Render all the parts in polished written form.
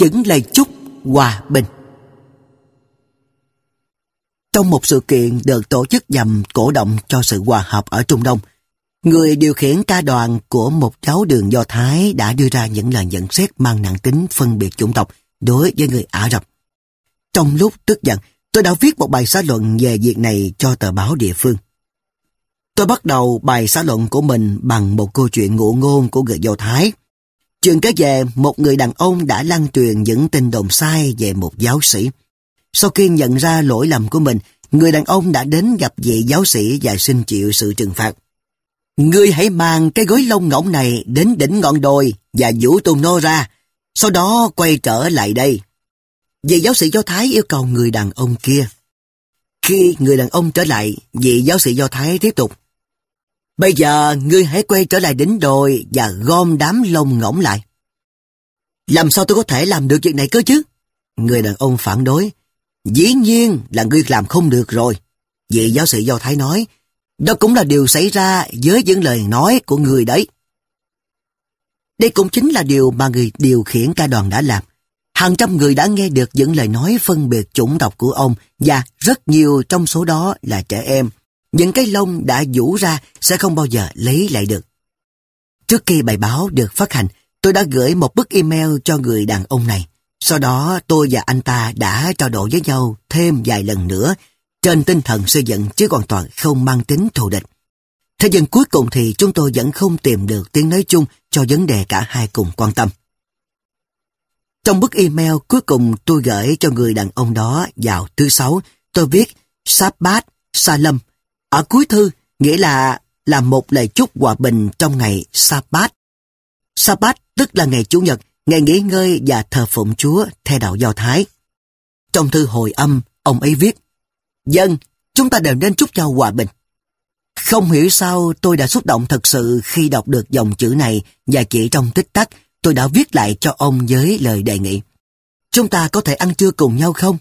Những lời chúc hòa bình. Trong một sự kiện được tổ chức nhằm cổ động cho sự hòa hợp ở Trung Đông, người điều khiển ca đoàn của một giáo đường Do Thái đã đưa ra những lời nhận xét mang nặng tính phân biệt chủng tộc đối với người Ả Rập. Trong lúc tức giận, tôi đã viết một bài xã luận về việc này cho tờ báo địa phương. Tôi bắt đầu bài xã luận của mình bằng một câu chuyện ngụ ngôn của người Do Thái. Chuyện kể về một người đàn ông đã lan truyền những tin đồn sai về một giáo sĩ. Sau khi nhận ra lỗi lầm của mình, người đàn ông đã đến gặp vị giáo sĩ và xin chịu sự trừng phạt. Ngươi hãy mang cái gối lông ngỗng này đến đỉnh ngọn đồi và giũ tung nó ra, sau đó quay trở lại đây. Vị giáo sĩ Do Thái yêu cầu người đàn ông kia. Khi người đàn ông trở lại, vị giáo sĩ Do Thái tiếp tục. Bây giờ ngươi hãy quay trở lại đỉnh đồi và gom đám lông ngỗng lại. Làm sao tôi có thể làm được việc này cơ chứ? Người đàn ông phản đối. Dĩ nhiên là ngươi làm không được rồi. Vị giáo sĩ Do Thái nói. Đó cũng là điều xảy ra với những lời nói của người đấy. Đây cũng chính là điều mà người điều khiển ca đoàn đã làm. Hàng trăm người đã nghe được những lời nói phân biệt chủng tộc của ông và rất nhiều trong số đó là trẻ em. Những cái lông đã vũ ra sẽ không bao giờ lấy lại được. Trước khi bài báo được phát hành, tôi đã gửi một bức email cho người đàn ông này. Sau đó tôi và anh ta đã trao đổi với nhau thêm vài lần nữa trên tinh thần xây dựng chứ hoàn toàn không mang tính thù địch. Thế nhưng cuối cùng thì chúng tôi vẫn không tìm được tiếng nói chung cho vấn đề cả hai cùng quan tâm. Trong bức email cuối cùng tôi gửi cho người đàn ông đó vào thứ Sáu, tôi viết Shabbat Shalom. Ở cuối thư nghĩa là một lời chúc hòa bình trong ngày Shabbat. Shabbat tức là ngày Chủ nhật, ngày nghỉ ngơi và thờ phụng Chúa theo đạo Do Thái. Trong thư hồi âm, ông ấy viết, Dân, chúng ta đều nên chúc nhau hòa bình. Không hiểu sao tôi đã xúc động thật sự khi đọc được dòng chữ này và chỉ trong tích tắc tôi đã viết lại cho ông với lời đề nghị. Chúng ta có thể ăn trưa cùng nhau không?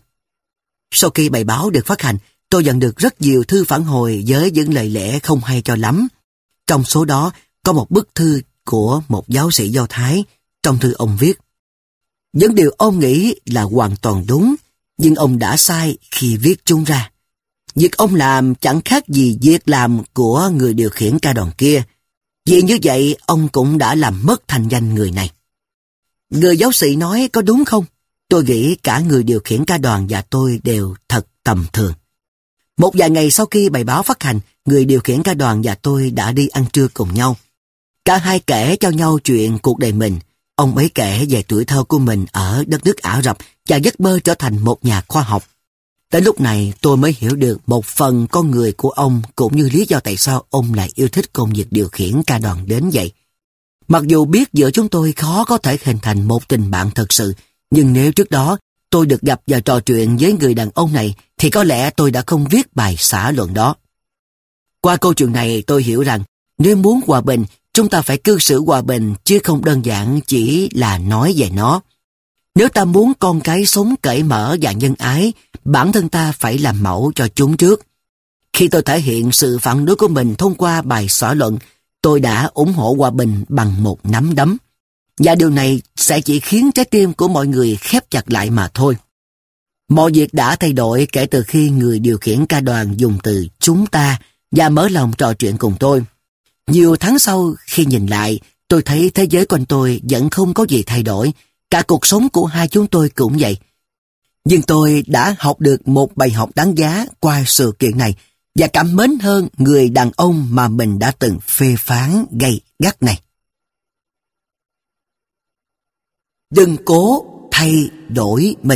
Sau khi bài báo được phát hành, tôi nhận được rất nhiều thư phản hồi với những lời lẽ không hay cho lắm. Trong số đó có một bức thư của một giáo sĩ Do Thái. Trong thư ông viết, những điều ông nghĩ là hoàn toàn đúng, nhưng ông đã sai khi viết chúng ra. Việc ông làm chẳng khác gì việc làm của người điều khiển ca đoàn kia. Vì như vậy, ông cũng đã làm mất thành danh người này. Người giáo sĩ nói có đúng không? Tôi nghĩ cả người điều khiển ca đoàn và tôi đều thật tầm thường. Một vài ngày sau khi bài báo phát hành, người điều khiển ca đoàn và tôi đã đi ăn trưa cùng nhau. Cả hai kể cho nhau chuyện cuộc đời mình. Ông ấy kể về tuổi thơ của mình ở đất nước Ả Rập và giấc mơ trở thành một nhà khoa học. Tới lúc này tôi mới hiểu được một phần con người của ông cũng như lý do tại sao ông lại yêu thích công việc điều khiển ca đoàn đến vậy. Mặc dù biết giữa chúng tôi khó có thể hình thành một tình bạn thật sự, nhưng nếu trước đó tôi được gặp và trò chuyện với người đàn ông này thì có lẽ tôi đã không viết bài xã luận đó. Qua câu chuyện này tôi hiểu rằng nếu muốn hòa bình, chúng ta phải cư xử hòa bình chứ không đơn giản chỉ là nói về nó. Nếu ta muốn con cái sống cởi mở và nhân ái, bản thân ta phải làm mẫu cho chúng trước. Khi tôi thể hiện sự phản đối của mình thông qua bài xã luận, tôi đã ủng hộ hòa bình bằng một nắm đấm. Và điều này sẽ chỉ khiến trái tim của mọi người khép chặt lại mà thôi. Mọi việc đã thay đổi kể từ khi người điều khiển ca đoàn dùng từ chúng ta và mở lòng trò chuyện cùng tôi. Nhiều tháng sau khi nhìn lại, tôi thấy thế giới quanh tôi vẫn không có gì thay đổi. Cả cuộc sống của hai chúng tôi cũng vậy. Nhưng tôi đã học được một bài học đáng giá qua sự kiện này và cảm mến hơn người đàn ông mà mình đã từng phê phán gay gắt này. Đừng cố thay đổi mình.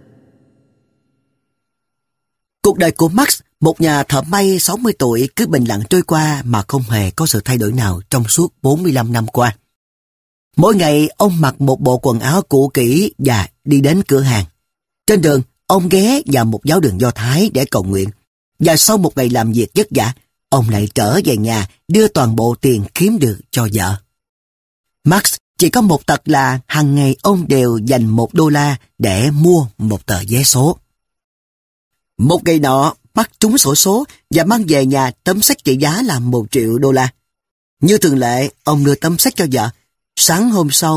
Cuộc đời của Max, một nhà thợ may 60 tuổi, cứ bình lặng trôi qua mà không hề có sự thay đổi nào trong suốt 45 năm qua. Mỗi ngày ông mặc một bộ quần áo cũ kỹ và đi đến cửa hàng. Trên đường, ông ghé vào một giáo đường Do Thái để cầu nguyện. Và sau một ngày làm việc vất vả, ông lại trở về nhà đưa toàn bộ tiền kiếm được cho vợ. Max chỉ có một tật là hàng ngày ông đều dành $1 để mua một tờ vé số. Một ngày nọ, Max trúng xổ số và mang về nhà tấm séc trị giá là $1 triệu. Như thường lệ, ông đưa tấm séc cho vợ. Sáng hôm sau,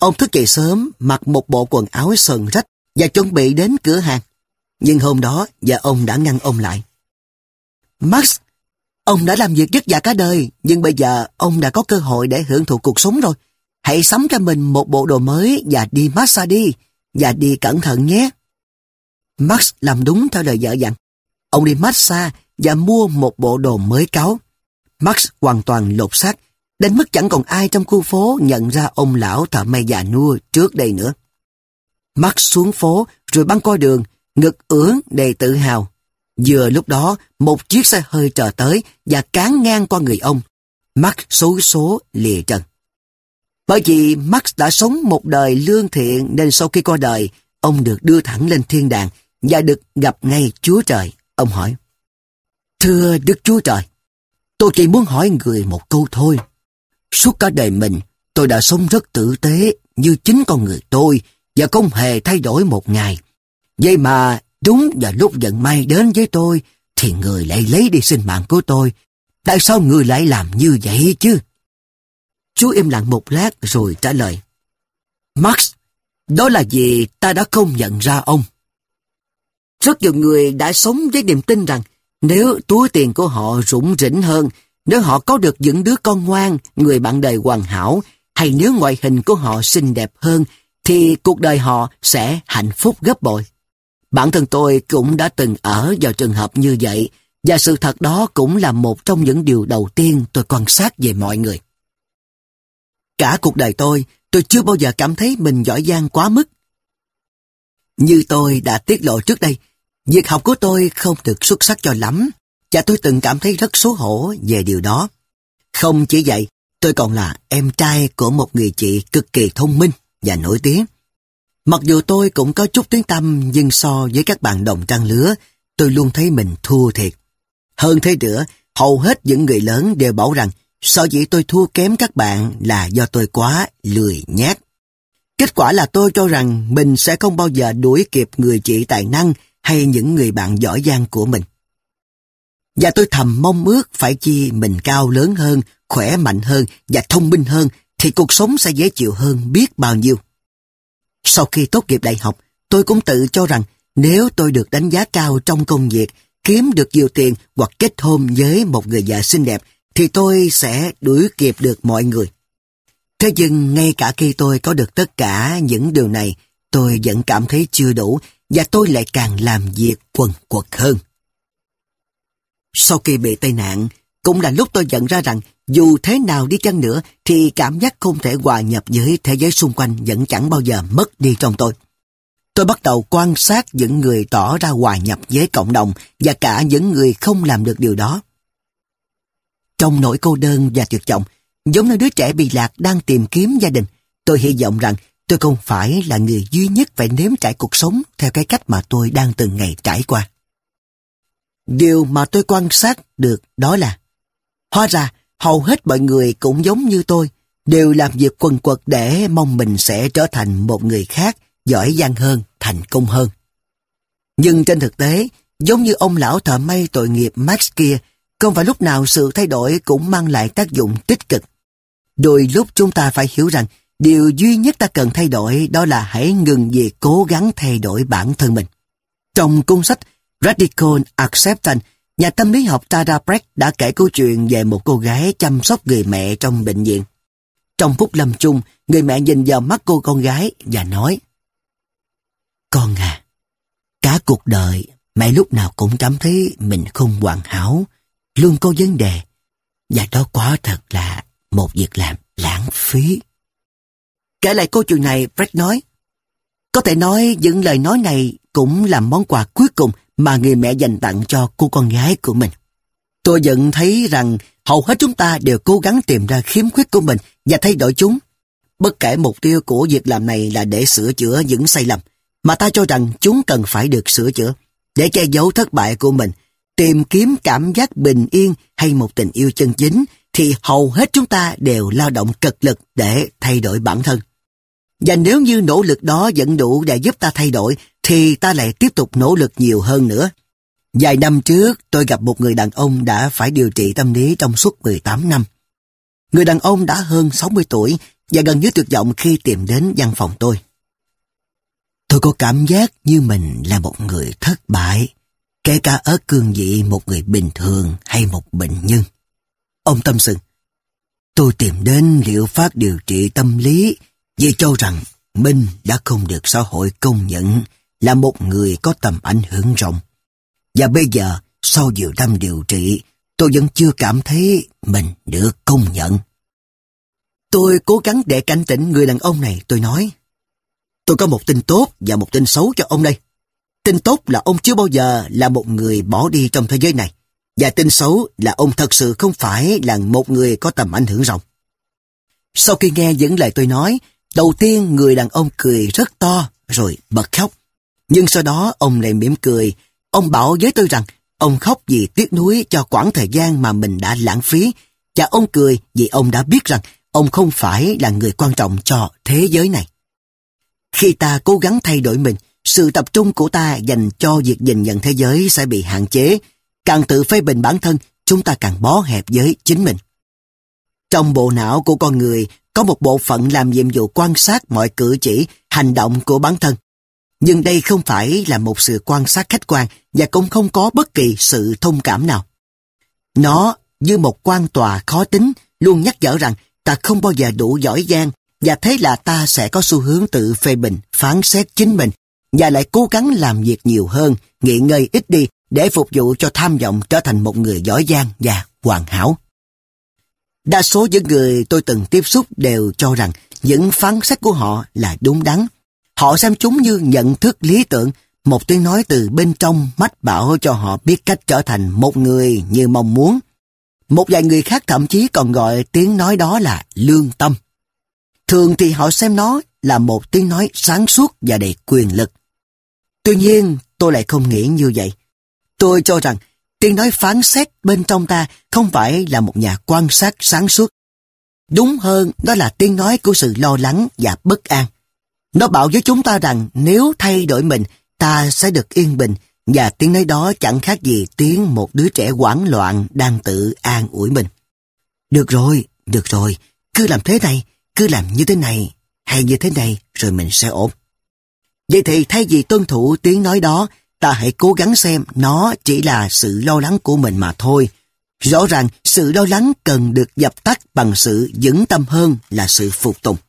Ông thức dậy sớm, mặc một bộ quần áo sờn rách và chuẩn bị đến cửa hàng. Nhưng hôm đó, vợ ông đã ngăn ông lại. Max, ông đã làm việc vất vả cả đời, nhưng bây giờ ông đã có cơ hội để hưởng thụ cuộc sống rồi. Hãy sắm cho mình một bộ đồ mới và đi massage đi, và đi cẩn thận nhé. Max làm đúng theo lời vợ dặn. Ông đi massage và mua một bộ đồ mới cáu. Max hoàn toàn lột xác, đến mức chẳng còn ai trong khu phố nhận ra ông lão thợ may già nua trước đây nữa. Max xuống phố rồi băng qua đường, ngực ưỡn đầy tự hào. Vừa lúc đó, một chiếc xe hơi chờ tới và cán ngang qua người ông. Max xối số lìa chân. Bởi vì Max đã sống một đời lương thiện nên sau khi qua đời, ông được đưa thẳng lên thiên đàng và được gặp ngay Chúa Trời. Ông hỏi, thưa Đức Chúa Trời, tôi chỉ muốn hỏi người một câu thôi. Suốt cả đời mình, tôi đã sống rất tử tế như chính con người tôi và không hề thay đổi một ngày. Vậy mà đúng vào lúc vận may đến với tôi thì người lại lấy đi sinh mạng của tôi. Tại sao người lại làm như vậy chứ? Chúa im lặng một lát rồi trả lời, Max, đó là vì ta đã không nhận ra ông. Rất nhiều người đã sống với niềm tin rằng nếu túi tiền của họ rủng rỉnh hơn, nếu họ có được những đứa con ngoan, người bạn đời hoàn hảo, hay nếu ngoại hình của họ xinh đẹp hơn, thì cuộc đời họ sẽ hạnh phúc gấp bội. Bản thân tôi cũng đã từng ở vào trường hợp như vậy, và sự thật đó cũng là một trong những điều đầu tiên tôi quan sát về mọi người. Cả cuộc đời tôi chưa bao giờ cảm thấy mình giỏi giang quá mức. Như tôi đã tiết lộ trước đây, việc học của tôi không được xuất sắc cho lắm, và tôi từng cảm thấy rất xấu hổ về điều đó. Không chỉ vậy, tôi còn là em trai của một người chị cực kỳ thông minh và nổi tiếng. Mặc dù tôi cũng có chút tiếng tăm, nhưng so với các bạn đồng trang lứa, tôi luôn thấy mình thua thiệt. Hơn thế nữa, hầu hết những người lớn đều bảo rằng sở dĩ tôi thua kém các bạn là do tôi quá lười nhác. Kết quả là tôi cho rằng mình sẽ không bao giờ đuổi kịp người chị tài năng hay những người bạn giỏi giang của mình. Và tôi thầm mong ước phải chi mình cao lớn hơn, khỏe mạnh hơn và thông minh hơn thì cuộc sống sẽ dễ chịu hơn biết bao nhiêu. Sau khi tốt nghiệp đại học, tôi cũng tự cho rằng nếu tôi được đánh giá cao trong công việc, kiếm được nhiều tiền hoặc kết hôn với một người vợ xinh đẹp, thì tôi sẽ đuổi kịp được mọi người. Thế nhưng ngay cả khi tôi có được tất cả những điều này, tôi vẫn cảm thấy chưa đủ và tôi lại càng làm việc quần quật hơn. Sau khi bị tai nạn, cũng là lúc tôi nhận ra rằng dù thế nào đi chăng nữa thì cảm giác không thể hòa nhập với thế giới xung quanh vẫn chẳng bao giờ mất đi trong tôi. Tôi bắt đầu quan sát những người tỏ ra hòa nhập với cộng đồng và cả những người không làm được điều đó. Trong nỗi cô đơn và tuyệt vọng, giống như đứa trẻ bị lạc đang tìm kiếm gia đình, tôi hy vọng rằng tôi không phải là người duy nhất phải nếm trải cuộc sống theo cái cách mà tôi đang từng ngày trải qua. Điều mà tôi quan sát được đó là hóa ra hầu hết mọi người cũng giống như tôi, đều làm việc quần quật để mong mình sẽ trở thành một người khác, giỏi giang hơn, thành công hơn. Nhưng trên thực tế, giống như ông lão thợ may tội nghiệp Max kia, không phải lúc nào sự thay đổi cũng mang lại tác dụng tích cực. Đôi lúc chúng ta phải hiểu rằng điều duy nhất ta cần thay đổi đó là hãy ngừng việc cố gắng thay đổi bản thân mình. Trong cuốn sách Radical Acceptance, nhà tâm lý học Tara Brach đã kể câu chuyện về một cô gái chăm sóc người mẹ trong bệnh viện. Trong phút lâm chung, người mẹ nhìn vào mắt cô con gái và nói: "Con à, cả cuộc đời mẹ lúc nào cũng cảm thấy mình không hoàn hảo, luôn có vấn đề, và đó quả thật là một việc làm lãng phí." Kể lại câu chuyện này, Brach nói: "Có thể nói những lời nói này cũng là món quà cuối cùng mà người mẹ dành tặng cho cô con gái của mình. Tôi nhận thấy rằng hầu hết chúng ta đều cố gắng tìm ra khiếm khuyết của mình và thay đổi chúng. Bất kể mục tiêu của việc làm này là để sửa chữa những sai lầm, mà ta cho rằng chúng cần phải được sửa chữa, để che giấu thất bại của mình, tìm kiếm cảm giác bình yên hay một tình yêu chân chính, thì hầu hết chúng ta đều lao động cực lực để thay đổi bản thân. Và nếu như nỗ lực đó vẫn đủ để giúp ta thay đổi, thì ta lại tiếp tục nỗ lực nhiều hơn nữa. Vài năm trước, tôi gặp một người đàn ông đã phải điều trị tâm lý trong suốt 18 năm. Người đàn ông đã hơn 60 tuổi và gần như tuyệt vọng khi tìm đến văn phòng tôi. Tôi có cảm giác như mình là một người thất bại, kể cả ở cương vị một người bình thường hay một bệnh nhân. Ông tâm sự, tôi tìm đến liệu pháp điều trị tâm lý vì cho rằng Minh đã không được xã hội công nhận là một người có tầm ảnh hưởng rộng. Và bây giờ, sau nhiều năm điều trị, tôi vẫn chưa cảm thấy mình được công nhận. Tôi cố gắng để cảnh tỉnh người đàn ông này, tôi nói, tôi có một tin tốt và một tin xấu cho ông đây. Tin tốt là ông chưa bao giờ là một người bỏ đi trong thế giới này. Và tin xấu là ông thật sự không phải là một người có tầm ảnh hưởng rộng. Sau khi nghe những lời tôi nói, đầu tiên người đàn ông cười rất to rồi bật khóc. Nhưng sau đó ông lại mỉm cười. Ông bảo với tôi rằng ông khóc vì tiếc nuối cho quãng thời gian mà mình đã lãng phí. Và ông cười vì ông đã biết rằng ông không phải là người quan trọng cho thế giới này. Khi ta cố gắng thay đổi mình, sự tập trung của ta dành cho việc nhìn nhận thế giới sẽ bị hạn chế. Càng tự phê bình bản thân, chúng ta càng bó hẹp với chính mình. Trong bộ não của con người có một bộ phận làm nhiệm vụ quan sát mọi cử chỉ, hành động của bản thân. Nhưng đây không phải là một sự quan sát khách quan và cũng không có bất kỳ sự thông cảm nào. Nó như một quan tòa khó tính luôn nhắc nhở rằng ta không bao giờ đủ giỏi giang và thế là ta sẽ có xu hướng tự phê bình, phán xét chính mình và lại cố gắng làm việc nhiều hơn, nghỉ ngơi ít đi để phục vụ cho tham vọng trở thành một người giỏi giang và hoàn hảo. Đa số những người tôi từng tiếp xúc đều cho rằng những phán xét của họ là đúng đắn. Họ xem chúng như nhận thức lý tưởng, một tiếng nói từ bên trong mách bảo cho họ biết cách trở thành một người như mong muốn. Một vài người khác thậm chí còn gọi tiếng nói đó là lương tâm. Thường thì họ xem nó là một tiếng nói sáng suốt và đầy quyền lực. Tuy nhiên, tôi lại không nghĩ như vậy. Tôi cho rằng tiếng nói phán xét bên trong ta không phải là một nhà quan sát sáng suốt. Đúng hơn, đó là tiếng nói của sự lo lắng và bất an. Nó bảo với chúng ta rằng nếu thay đổi mình, ta sẽ được yên bình, và tiếng nói đó chẳng khác gì tiếng một đứa trẻ hoảng loạn đang tự an ủi mình. Được rồi, cứ làm thế này, cứ làm như thế này, hay như thế này, rồi mình sẽ ổn. Vậy thì thay vì tuân thủ tiếng nói đó, ta hãy cố gắng xem nó chỉ là sự lo lắng của mình mà thôi. Rõ ràng sự lo lắng cần được dập tắt bằng sự vững tâm hơn là sự phục tùng.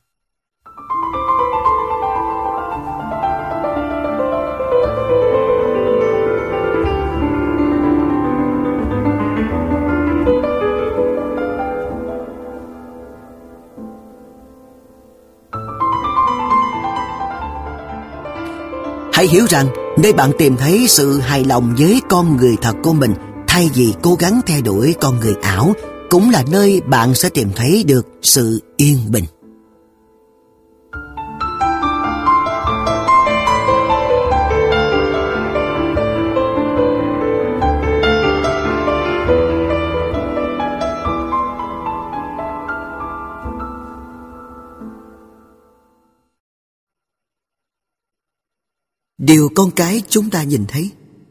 Hãy hiểu rằng nơi bạn tìm thấy sự hài lòng với con người thật của mình thay vì cố gắng theo đuổi con người ảo cũng là nơi bạn sẽ tìm thấy được sự yên bình. Điều con cái chúng ta nhìn thấy.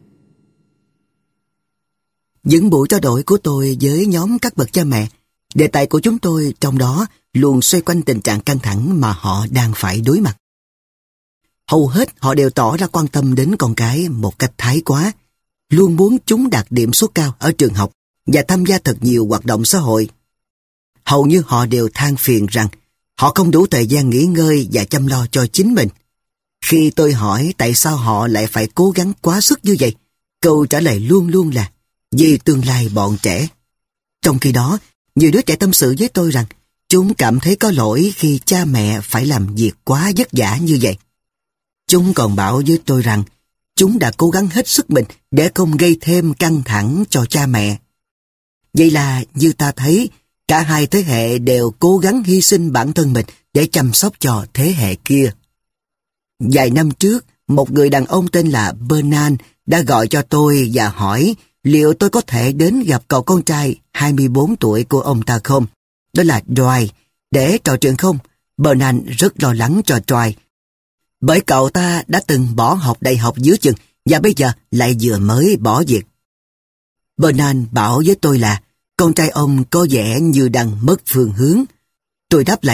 Những buổi trao đổi của tôi với nhóm các bậc cha mẹ, đề tài của chúng tôi trong đó luôn xoay quanh tình trạng căng thẳng mà họ đang phải đối mặt. Hầu hết họ đều tỏ ra quan tâm đến con cái một cách thái quá, luôn muốn chúng đạt điểm số cao ở trường học và tham gia thật nhiều hoạt động xã hội. Hầu như họ đều than phiền rằng họ không đủ thời gian nghỉ ngơi và chăm lo cho chính mình. Khi tôi hỏi tại sao họ lại phải cố gắng quá sức như vậy, câu trả lời luôn luôn là vì tương lai bọn trẻ. Trong khi đó, nhiều đứa trẻ tâm sự với tôi rằng chúng cảm thấy có lỗi khi cha mẹ phải làm việc quá vất vả như vậy. Chúng còn bảo với tôi rằng chúng đã cố gắng hết sức mình để không gây thêm căng thẳng cho cha mẹ. Vậy là như ta thấy, cả hai thế hệ đều cố gắng hy sinh bản thân mình để chăm sóc cho thế hệ kia. Vài năm trước, một người đàn ông tên là Bernard đã gọi cho tôi và hỏi liệu tôi có thể đến gặp cậu con trai 24 tuổi của ông ta không? Đó là Dwight, để trò chuyện không? Bernard rất lo lắng cho Dwight, bởi cậu ta đã từng bỏ học đại học giữa chừng và bây giờ lại vừa mới bỏ việc. Bernard bảo với tôi là con trai ông có vẻ như đang mất phương hướng. Tôi đáp lại rằng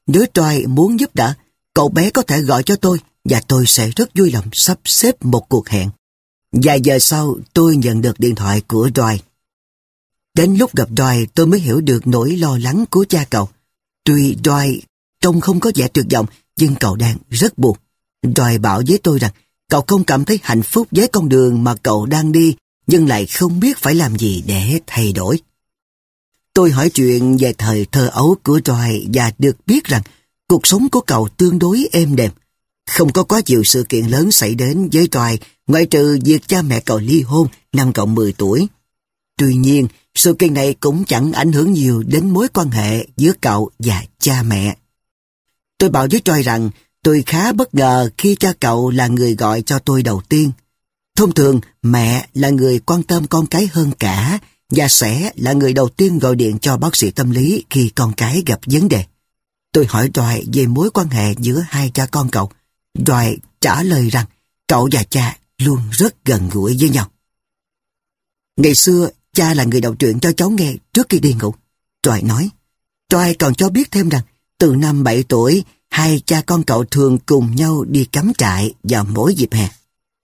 Nếu Troy muốn giúp đỡ, cậu bé có thể gọi cho tôi và tôi sẽ rất vui lòng sắp xếp một cuộc hẹn. Vài giờ sau, tôi nhận được điện thoại của Troy. Đến lúc gặp Troy, tôi mới hiểu được nỗi lo lắng của cha cậu. Tuy Troy trông không có vẻ tuyệt vọng, nhưng cậu đang rất buồn. Troy bảo với tôi rằng cậu không cảm thấy hạnh phúc với con đường mà cậu đang đi, nhưng lại không biết phải làm gì để thay đổi. Tôi hỏi chuyện về thời thơ ấu của Troy và được biết rằng cuộc sống của cậu tương đối êm đềm. Không có quá nhiều sự kiện lớn xảy đến với Troy, ngoại trừ việc cha mẹ cậu ly hôn năm cậu 10 tuổi. Tuy nhiên, sự kiện này cũng chẳng ảnh hưởng nhiều đến mối quan hệ giữa cậu và cha mẹ. Tôi bảo với Troy rằng tôi khá bất ngờ khi cha cậu là người gọi cho tôi đầu tiên. Thông thường, mẹ là người quan tâm con cái hơn cả và sẽ là người đầu tiên gọi điện cho bác sĩ tâm lý khi con cái gặp vấn đề. Tôi hỏi Troy về mối quan hệ giữa hai cha con cậu. Troy trả lời rằng cậu và cha luôn rất gần gũi với nhau. Ngày xưa, cha là người đọc truyện cho cháu nghe trước khi đi ngủ. Troy nói. Troy còn cho biết thêm rằng từ năm 7 tuổi, hai cha con cậu thường cùng nhau đi cắm trại vào mỗi dịp hè.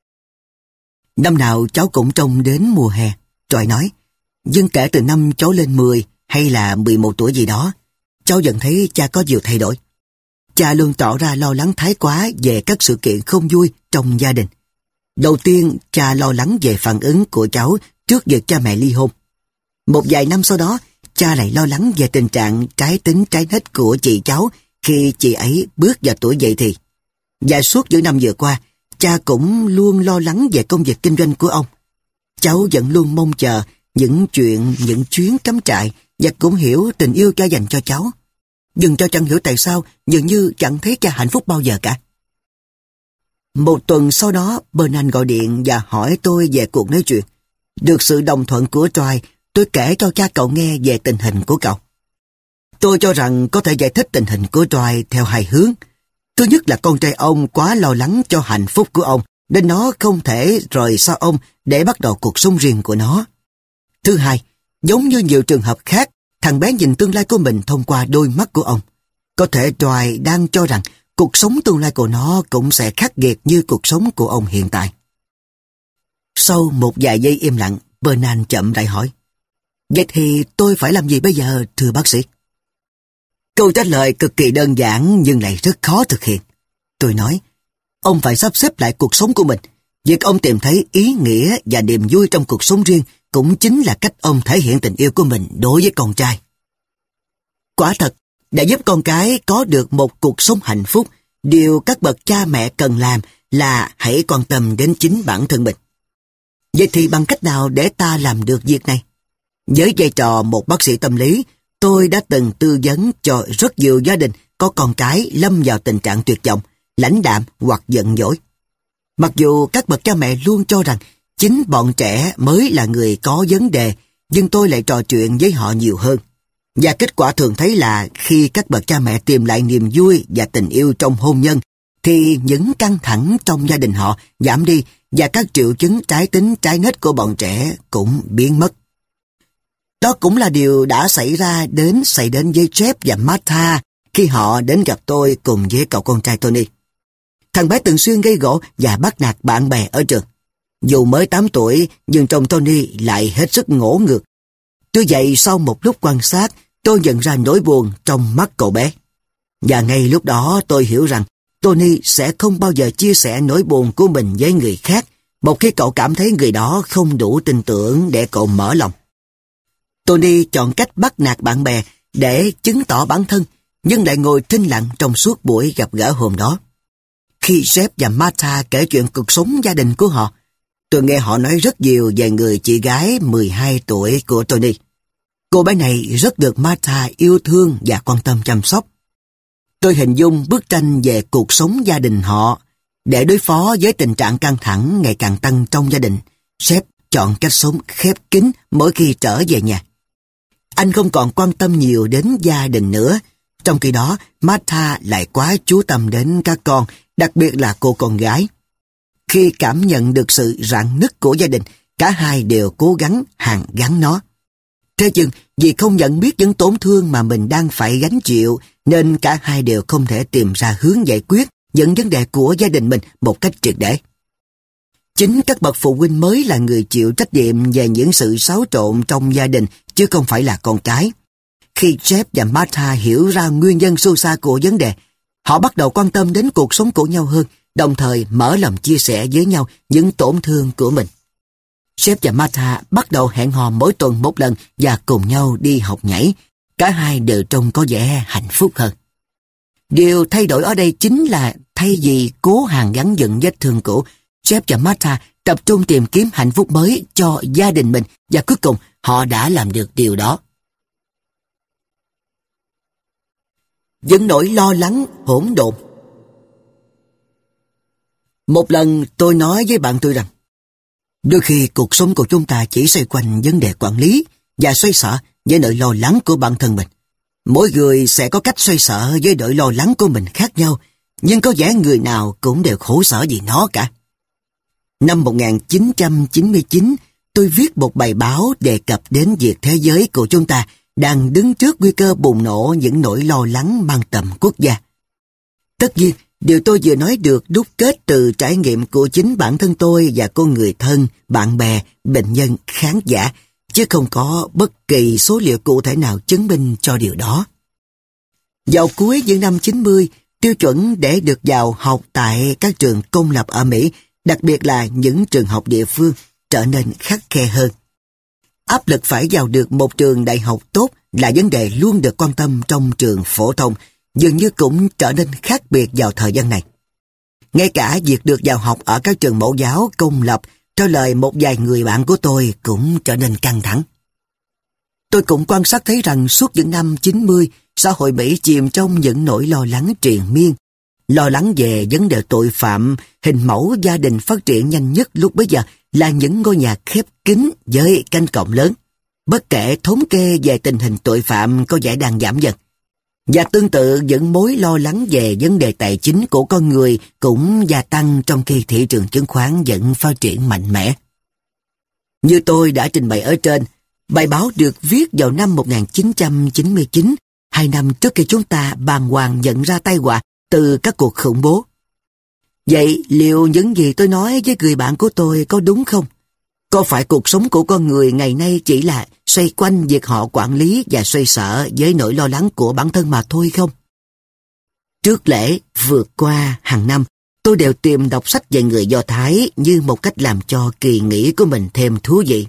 Năm nào cháu cũng trông đến mùa hè, Troy nói. Nhưng kể từ năm cháu lên 10 hay là 11 tuổi gì đó, cháu dần thấy cha có nhiều thay đổi. Cha luôn tỏ ra lo lắng thái quá về các sự kiện không vui trong gia đình. Đầu tiên, cha lo lắng về phản ứng của cháu trước việc cha mẹ ly hôn. Một vài năm sau đó, cha lại lo lắng về tình trạng trái tính trái nết của chị cháu khi chị ấy bước vào tuổi dậy thì. Và suốt những năm vừa qua, cha cũng luôn lo lắng về công việc kinh doanh của ông. Cháu vẫn luôn mong chờ những chuyến cắm trại và cũng hiểu tình yêu cha dành cho cháu. Nhưng cháu chẳng hiểu tại sao dường như chẳng thấy cha hạnh phúc bao giờ cả. Một tuần sau đó, Bernard gọi điện và hỏi tôi về cuộc nói chuyện. Được sự đồng thuận của Troy, tôi kể cho cha cậu nghe về tình hình của cậu. Tôi cho rằng có thể giải thích tình hình của Troy theo hai hướng. Thứ nhất là con trai ông quá lo lắng cho hạnh phúc của ông, nên nó không thể rời xa ông để bắt đầu cuộc sống riêng của nó. Thứ hai, giống như nhiều trường hợp khác, thằng bé nhìn tương lai của mình thông qua đôi mắt của ông. Có thể Troy đang cho rằng cuộc sống tương lai của nó cũng sẽ khắc nghiệt như cuộc sống của ông hiện tại. Sau một vài giây im lặng, Bernard chậm rãi hỏi. Vậy thì tôi phải làm gì bây giờ, thưa bác sĩ? Câu trả lời cực kỳ đơn giản nhưng lại rất khó thực hiện. Tôi nói, ông phải sắp xếp lại cuộc sống của mình. Việc ông tìm thấy ý nghĩa và niềm vui trong cuộc sống riêng cũng chính là cách ông thể hiện tình yêu của mình đối với con trai. Quả thật, để giúp con cái có được một cuộc sống hạnh phúc, điều các bậc cha mẹ cần làm là hãy quan tâm đến chính bản thân mình. Vậy thì bằng cách nào để ta làm được việc này? Với vai trò một bác sĩ tâm lý, tôi đã từng tư vấn cho rất nhiều gia đình có con cái lâm vào tình trạng tuyệt vọng, lãnh đạm hoặc giận dỗi. Mặc dù các bậc cha mẹ luôn cho rằng chính bọn trẻ mới là người có vấn đề, nhưng tôi lại trò chuyện với họ nhiều hơn. Và kết quả thường thấy là khi các bậc cha mẹ tìm lại niềm vui và tình yêu trong hôn nhân, thì những căng thẳng trong gia đình họ giảm đi và các triệu chứng trái tính trái nết của bọn trẻ cũng biến mất. Đó cũng là điều đã xảy đến với Jeff và Martha khi họ đến gặp tôi cùng với cậu con trai Tony. Thằng bé thường xuyên gây gổ và bắt nạt bạn bè ở trường. Dù mới 8 tuổi, nhưng trông Tony lại hết sức ngỗ ngược. Tuy vậy, sau một lúc quan sát, tôi nhận ra nỗi buồn trong mắt cậu bé. Và ngay lúc đó tôi hiểu rằng Tony sẽ không bao giờ chia sẻ nỗi buồn của mình với người khác, một khi cậu cảm thấy người đó không đủ tin tưởng để cậu mở lòng. Tony chọn cách bắt nạt bạn bè để chứng tỏ bản thân, nhưng lại ngồi thinh lặng trong suốt buổi gặp gỡ hôm đó. Khi Jeff và Martha kể chuyện cuộc sống gia đình của họ, tôi nghe họ nói rất nhiều về người chị gái 12 tuổi của Tony. Cô bé này rất được Martha yêu thương và quan tâm chăm sóc. Tôi hình dung bức tranh về cuộc sống gia đình họ. Để đối phó với tình trạng căng thẳng ngày càng tăng trong gia đình, Jeff chọn cách sống khép kín mỗi khi trở về nhà. Anh không còn quan tâm nhiều đến gia đình nữa. Trong khi đó, Martha lại quá chú tâm đến các con, đặc biệt là cô con gái. Khi cảm nhận được sự rạn nứt của gia đình, cả hai đều cố gắng hàn gắn nó. Thế nhưng vì không nhận biết những tổn thương mà mình đang phải gánh chịu, nên cả hai đều không thể tìm ra hướng giải quyết những vấn đề của gia đình mình một cách triệt để. Chính các bậc phụ huynh mới là người chịu trách nhiệm về những sự xáo trộn trong gia đình, chứ không phải là con cái. Khi Jeff và Martha hiểu ra nguyên nhân sâu xa của vấn đề, họ bắt đầu quan tâm đến cuộc sống của nhau hơn, đồng thời mở lòng chia sẻ với nhau những tổn thương của mình. Jeff và Martha bắt đầu hẹn hò mỗi tuần một lần và cùng nhau đi học nhảy. Cả hai đều trông có vẻ hạnh phúc hơn. Điều thay đổi ở đây chính là thay vì cố hàn gắn dựng vết thương cũ, Jeff và Martha tập trung tìm kiếm hạnh phúc mới cho gia đình mình, và cuối cùng họ đã làm được điều đó. Những nỗi lo lắng hỗn độn. Một lần tôi nói với bạn tôi rằng, đôi khi cuộc sống của chúng ta chỉ xoay quanh vấn đề quản lý và xoay sở với nỗi lo lắng của bản thân mình. Mỗi người sẽ có cách xoay sở với nỗi lo lắng của mình khác nhau, nhưng có vẻ người nào cũng đều khổ sở vì nó cả. Năm 1999, tôi viết một bài báo đề cập đến việc thế giới của chúng ta đang đứng trước nguy cơ bùng nổ những nỗi lo lắng mang tầm quốc gia. Tất nhiên, điều tôi vừa nói được đúc kết từ trải nghiệm của chính bản thân tôi và cô người thân, bạn bè, bệnh nhân, khán giả, chứ không có bất kỳ số liệu cụ thể nào chứng minh cho điều đó. Vào cuối những năm 90, tiêu chuẩn để được vào học tại các trường công lập ở Mỹ, đặc biệt là những trường học địa phương, trở nên khắt khe hơn. Áp lực phải vào được một trường đại học tốt là vấn đề luôn được quan tâm trong trường phổ thông, dường như cũng trở nên khác biệt vào thời gian này. Ngay cả việc được vào học ở các trường mẫu giáo công lập, theo lời một vài người bạn của tôi, cũng trở nên căng thẳng. Tôi cũng quan sát thấy rằng suốt những năm 90, xã hội Mỹ chìm trong những nỗi lo lắng triền miên. Lo lắng về vấn đề tội phạm, hình mẫu gia đình phát triển nhanh nhất lúc bấy giờ là những ngôi nhà khép kín với cánh cổng lớn. Bất kể thống kê về tình hình tội phạm có vẻ đang giảm dần. Và tương tự những mối lo lắng về vấn đề tài chính của con người cũng gia tăng trong khi thị trường chứng khoán vẫn phát triển mạnh mẽ. Như tôi đã trình bày ở trên, bài báo được viết vào năm 1999, 2 năm trước khi chúng ta bàng hoàng nhận ra tai họa từ các cuộc khủng bố. Vậy liệu những gì tôi nói với người bạn của tôi có đúng không? Có phải cuộc sống của con người ngày nay chỉ là xoay quanh việc họ quản lý và xoay sở với nỗi lo lắng của bản thân mà thôi không? Trước lễ vượt qua hàng năm, tôi đều tìm đọc sách về người Do Thái như một cách làm cho kỳ nghỉ của mình thêm thú vị.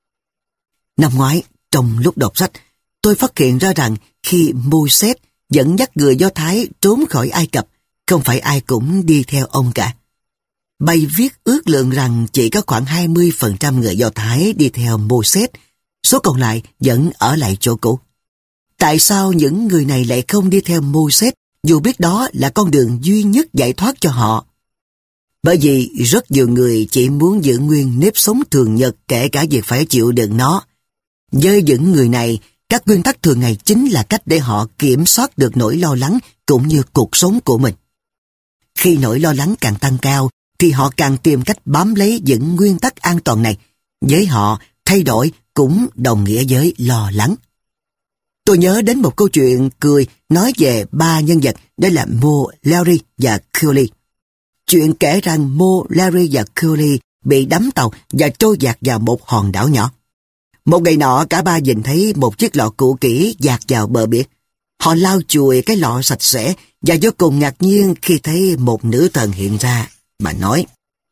Năm ngoái, trong lúc đọc sách, tôi phát hiện ra rằng khi Moses dẫn dắt người Do Thái trốn khỏi Ai Cập, không phải ai cũng đi theo ông cả. Bài viết ước lượng rằng chỉ có khoảng 20% người Do Thái đi theo Moses, số còn lại vẫn ở lại chỗ cũ. Tại sao những người này lại không đi theo Moses dù biết đó là con đường duy nhất giải thoát cho họ? Bởi vì rất nhiều người chỉ muốn giữ nguyên nếp sống thường nhật kể cả việc phải chịu đựng nó. Với những người này, các nguyên tắc thường ngày chính là cách để họ kiểm soát được nỗi lo lắng cũng như cuộc sống của mình. Khi nỗi lo lắng càng tăng cao, thì họ càng tìm cách bám lấy những nguyên tắc an toàn này. Với họ, thay đổi cũng đồng nghĩa với lo lắng. Tôi nhớ đến một câu chuyện cười nói về 3 nhân vật, đó là Mo, Larry và Curly. Chuyện kể rằng Mo, Larry và Curly bị đắm tàu và trôi dạt vào một hòn đảo nhỏ. Một ngày nọ, cả ba nhìn thấy một chiếc lọ cũ kỹ dạt vào bờ biển. Họ lau chùi cái lọ sạch sẽ và vô cùng ngạc nhiên khi thấy một nữ thần hiện ra. Bà nói,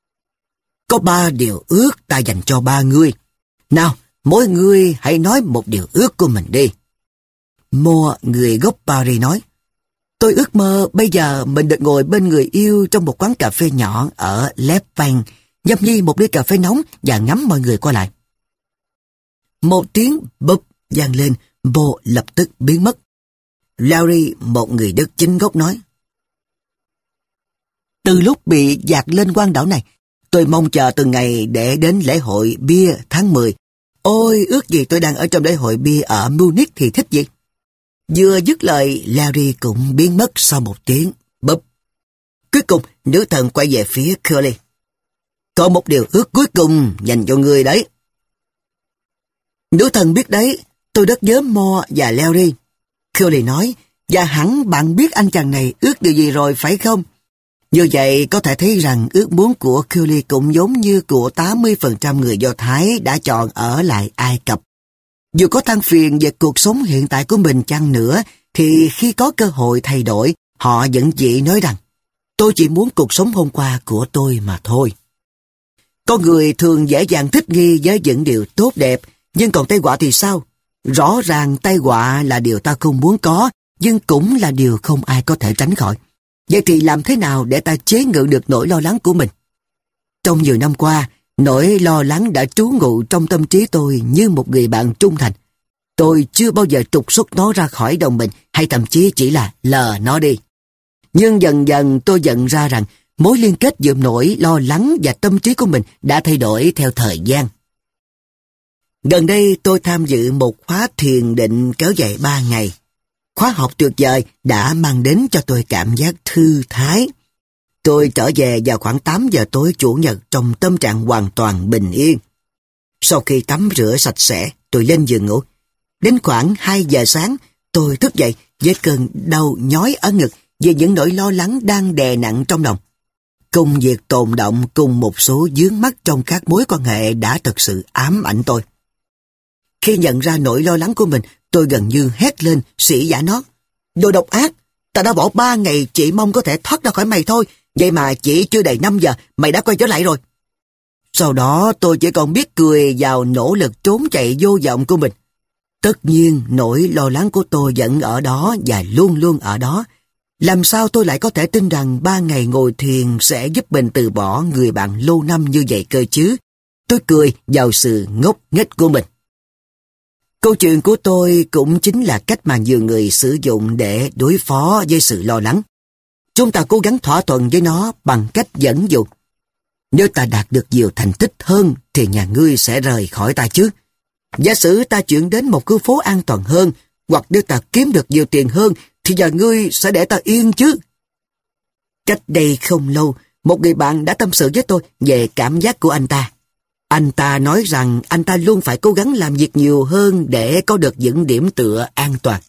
có 3 điều ước ta dành cho 3 người. Nào, mỗi người hãy nói một điều ước của mình đi. Mo, người gốc Paris nói, tôi ước mơ bây giờ mình được ngồi bên người yêu trong một quán cà phê nhỏ ở Le Pen, nhâm nhi một ly cà phê nóng và ngắm mọi người qua lại. Một tiếng bụp vang lên, Mo lập tức biến mất. Larry, một người Đức chính gốc nói, từ lúc bị dạt lên quang đảo này, tôi mong chờ từng ngày để đến lễ hội bia tháng 10. Ôi, ước gì tôi đang ở trong lễ hội bia ở Munich thì thích gì. Vừa dứt lời, Larry cũng biến mất sau một tiếng bụp. Cuối cùng, nữ thần quay về phía Curly. Có một điều ước cuối cùng dành cho người đấy. Nữ thần biết đấy, Tôi rất nhớ Mo và Larry. Curly nói, và hẳn bạn biết anh chàng này ước điều gì rồi phải không? Như vậy có thể thấy rằng ước muốn của Curly cũng giống như của 80% người Do Thái đã chọn ở lại Ai Cập. Dù có than phiền về cuộc sống hiện tại của mình chăng nữa, thì khi có cơ hội thay đổi, họ vẫn chỉ nói rằng, tôi chỉ muốn cuộc sống hôm qua của tôi mà thôi. Con người thường dễ dàng thích nghi với những điều tốt đẹp, nhưng còn tai họa thì sao? Rõ ràng tai họa là điều ta không muốn có, nhưng cũng là điều không ai có thể tránh khỏi. Vậy thì làm thế nào để ta chế ngự được nỗi lo lắng của mình? Trong nhiều năm qua, nỗi lo lắng đã trú ngụ trong tâm trí tôi như một người bạn trung thành. Tôi chưa bao giờ trục xuất nó ra khỏi đầu mình hay thậm chí chỉ là lờ nó đi. Nhưng dần dần tôi nhận ra rằng mối liên kết giữa nỗi lo lắng và tâm trí của mình đã thay đổi theo thời gian. Gần đây tôi tham dự một khóa thiền định kéo dài 3 ngày. Khóa học tuyệt vời đã mang đến cho tôi cảm giác thư thái. Tôi trở về vào khoảng 8 giờ tối Chủ nhật trong tâm trạng hoàn toàn bình yên. Sau khi tắm rửa sạch sẽ, tôi lên giường ngủ. Đến khoảng 2 giờ sáng, tôi thức dậy với cơn đau nhói ở ngực vì những nỗi lo lắng đang đè nặng trong lòng. Công việc tồn động cùng một số vướng mắc trong các mối quan hệ đã thực sự ám ảnh tôi. Khi nhận ra nỗi lo lắng của mình, tôi gần như hét lên sỉ vả nó. Đồ độc ác, ta đã bỏ 3 ngày chỉ mong có thể thoát ra khỏi mày thôi, vậy mà chỉ chưa đầy 5 giờ mày đã quay trở lại rồi. Sau đó tôi chỉ còn biết cười vào nỗ lực trốn chạy vô vọng của mình. Tất nhiên nỗi lo lắng của tôi vẫn ở đó và luôn luôn ở đó. Làm sao tôi lại có thể tin rằng 3 ngày ngồi thiền sẽ giúp mình từ bỏ người bạn lâu năm như vậy cơ chứ? Tôi cười vào sự ngốc nghếch của mình. Câu chuyện của tôi cũng chính là cách mà nhiều người sử dụng để đối phó với sự lo lắng. Chúng ta cố gắng thỏa thuận với nó bằng cách dẫn dụ. Nếu ta đạt được nhiều thành tích hơn thì nhà ngươi sẽ rời khỏi ta chứ. Giả sử ta chuyển đến một khu phố an toàn hơn, hoặc nếu ta kiếm được nhiều tiền hơn thì nhà ngươi sẽ để ta yên chứ. Cách đây không lâu, một người bạn đã tâm sự với tôi về cảm giác của anh ta. Anh ta nói rằng anh ta luôn phải cố gắng làm việc nhiều hơn để có được những điểm tựa an toàn.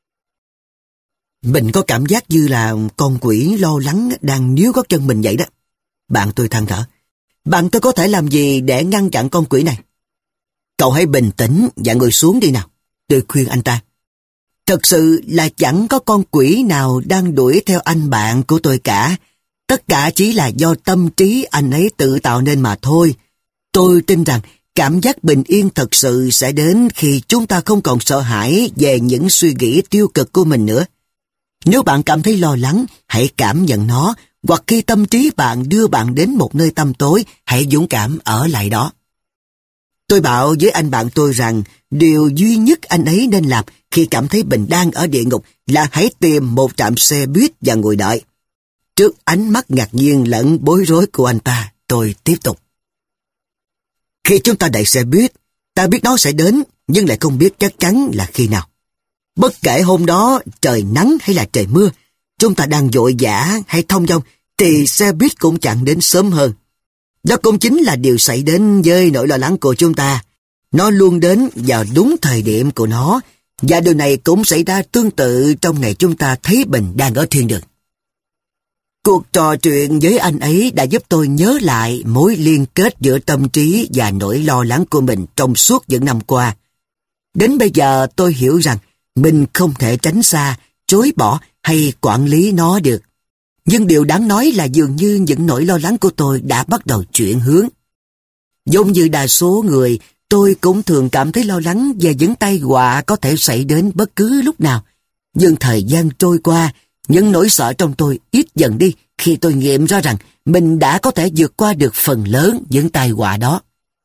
Mình có cảm giác như là con quỷ lo lắng đang níu gót chân mình vậy đó. Bạn tôi than thở. Bạn tôi có thể làm gì để ngăn chặn con quỷ này? Cậu hãy bình tĩnh và ngồi xuống đi nào, tôi khuyên anh ta. Thật sự là chẳng có con quỷ nào đang đuổi theo anh bạn của tôi cả. Tất cả chỉ là do tâm trí anh ấy tự tạo nên mà thôi. Tôi tin rằng cảm giác bình yên thật sự sẽ đến khi chúng ta không còn sợ hãi về những suy nghĩ tiêu cực của mình nữa. Nếu bạn cảm thấy lo lắng, hãy cảm nhận nó, hoặc khi tâm trí bạn đưa bạn đến một nơi tăm tối, hãy dũng cảm ở lại đó. Tôi bảo với anh bạn tôi rằng điều duy nhất anh ấy nên làm khi cảm thấy mình đang ở địa ngục là hãy tìm một trạm xe buýt và ngồi đợi. Trước ánh mắt ngạc nhiên lẫn bối rối của anh ta, tôi tiếp tục. Khi chúng ta đợi xe buýt, ta biết nó sẽ đến, nhưng lại không biết chắc chắn là khi nào. Bất kể hôm đó trời nắng hay là trời mưa, chúng ta đang vội vã hay thong dong, thì xe buýt cũng chẳng đến sớm hơn. Đó cũng chính là điều xảy đến với nỗi lo lắng của chúng ta. Nó luôn đến vào đúng thời điểm của nó, và điều này cũng xảy ra tương tự trong ngày chúng ta thấy mình đang ở thiên đường. Cuộc trò chuyện với anh ấy đã giúp tôi nhớ lại mối liên kết giữa tâm trí và nỗi lo lắng của mình trong suốt những năm qua. Đến bây giờ tôi hiểu rằng mình không thể tránh xa, chối bỏ hay quản lý nó được. Nhưng điều đáng nói là dường như những nỗi lo lắng của tôi đã bắt đầu chuyển hướng. Giống như đa số người, tôi cũng thường cảm thấy lo lắng về những tai họa có thể xảy đến bất cứ lúc nào. Nhưng thời gian trôi qua, những nỗi sợ trong tôi ít dần đi khi tôi nghiệm ra rằng mình đã có thể vượt qua được phần lớn những tai họa đó.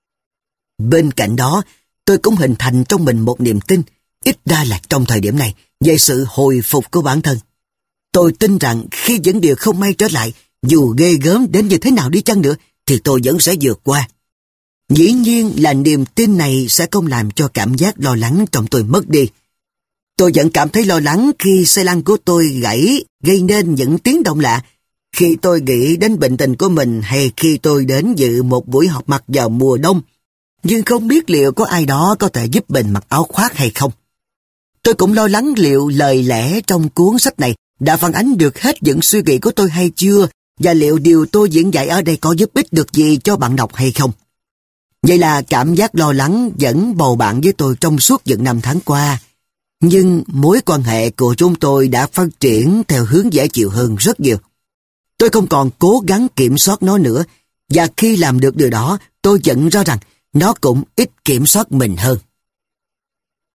Bên cạnh đó, tôi cũng hình thành trong mình một niềm tin, ít ra là trong thời điểm này, về sự hồi phục của bản thân. Tôi tin rằng khi những điều không may trở lại, dù ghê gớm đến như thế nào đi chăng nữa, thì tôi vẫn sẽ vượt qua. Dĩ nhiên là niềm tin này sẽ không làm cho cảm giác lo lắng trong tôi mất đi. Tôi vẫn cảm thấy lo lắng khi xe lăn của tôi gãy, gây nên những tiếng động lạ. Khi tôi nghĩ đến bệnh tình của mình hay khi tôi đến dự một buổi họp mặt vào mùa đông, nhưng không biết liệu có ai đó có thể giúp mình mặc áo khoác hay không. Tôi cũng lo lắng liệu lời lẽ trong cuốn sách này đã phản ánh được hết những suy nghĩ của tôi hay chưa, và liệu điều tôi diễn giải ở đây có giúp ích được gì cho bạn đọc hay không. Vậy là cảm giác lo lắng vẫn bầu bạn với tôi trong suốt những năm tháng qua. Nhưng mối quan hệ của chúng tôi đã phát triển theo hướng dễ chịu hơn rất nhiều. Tôi không còn cố gắng kiểm soát nó nữa, và khi làm được điều đó, tôi nhận ra rằng nó cũng ít kiểm soát mình hơn.